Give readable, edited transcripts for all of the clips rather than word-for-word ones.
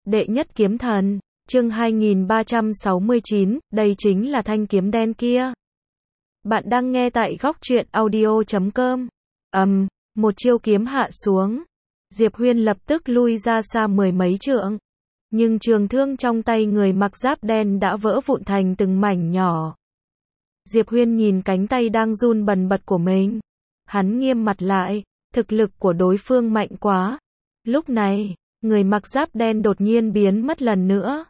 Đệ nhất kiếm thần, chương 2369, đây chính là thanh kiếm đen kia. Bạn đang nghe tại góc truyện audio.com. Một chiêu kiếm hạ xuống. Diệp Huyên lập tức lui ra xa mười mấy trượng. Nhưng trường thương trong tay người mặc giáp đen đã vỡ vụn thành từng mảnh nhỏ. Diệp Huyên nhìn cánh tay đang run bần bật của mình. Hắn nghiêm mặt lại, thực lực của đối phương mạnh quá. Lúc này, người mặc giáp đen đột nhiên biến mất lần nữa.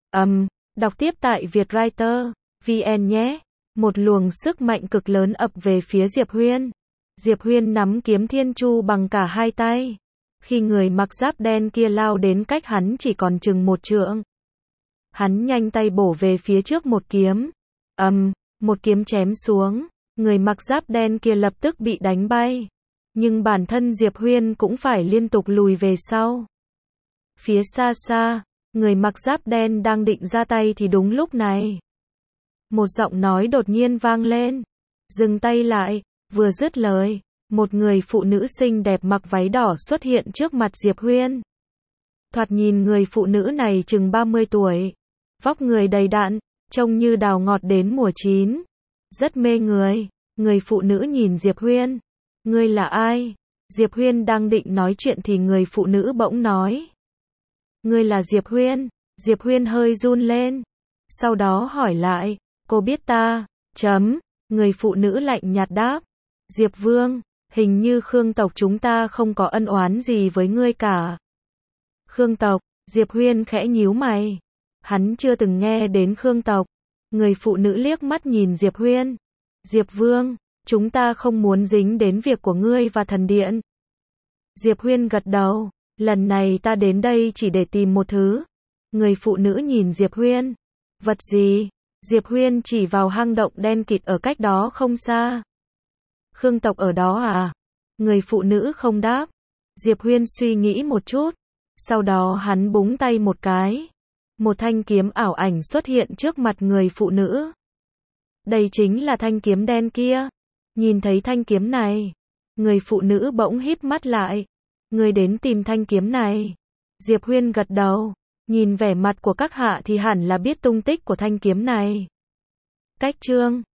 Đọc tiếp tại Vietwriter VN nhé. Một luồng sức mạnh cực lớn ập về phía Diệp Huyên. Diệp Huyên nắm kiếm thiên chu bằng cả hai tay. Khi người mặc giáp đen kia lao đến cách hắn chỉ còn chừng một trượng. Hắn nhanh tay bổ về phía trước một kiếm. Một kiếm chém xuống. Người mặc giáp đen kia lập tức bị đánh bay. Nhưng bản thân Diệp Huyên cũng phải liên tục lùi về sau. Phía xa xa, người mặc giáp đen đang định ra tay thì đúng lúc này. Một giọng nói đột nhiên vang lên. Dừng tay lại, vừa dứt lời, một người phụ nữ xinh đẹp mặc váy đỏ xuất hiện trước mặt Diệp Huyên. Thoạt nhìn người phụ nữ này chừng 30 tuổi. Vóc người đầy đặn, trông như đào ngọt đến mùa chín. Rất mê người. Người phụ nữ nhìn Diệp Huyên. Ngươi là ai? Diệp Huyên đang định nói chuyện thì người phụ nữ bỗng nói. Ngươi là Diệp Huyên. Diệp Huyên hơi run lên. Sau đó hỏi lại, cô biết ta? Người phụ nữ lạnh nhạt đáp. Diệp Vương, hình như Khương tộc chúng ta không có ân oán gì với ngươi cả. Khương tộc, Diệp Huyên khẽ nhíu mày. Hắn chưa từng nghe đến Khương tộc. Người phụ nữ liếc mắt nhìn Diệp Huyên. Diệp Vương, chúng ta không muốn dính đến việc của ngươi và thần điện. Diệp Huyên gật đầu. Lần này ta đến đây chỉ để tìm một thứ. Người phụ nữ nhìn Diệp Huyên. Vật gì? Diệp Huyên chỉ vào hang động đen kịt ở cách đó không xa. Khương tộc ở đó à? Người phụ nữ không đáp. Diệp Huyên suy nghĩ một chút. Sau đó hắn búng tay một cái. Một thanh kiếm ảo ảnh xuất hiện trước mặt người phụ nữ. Đây chính là thanh kiếm đen kia. Nhìn thấy thanh kiếm này, người phụ nữ bỗng híp mắt lại. Ngươi đến tìm thanh kiếm này. Diệp Huyên gật đầu. Nhìn vẻ mặt của các hạ thì hẳn là biết tung tích của thanh kiếm này. Cách chương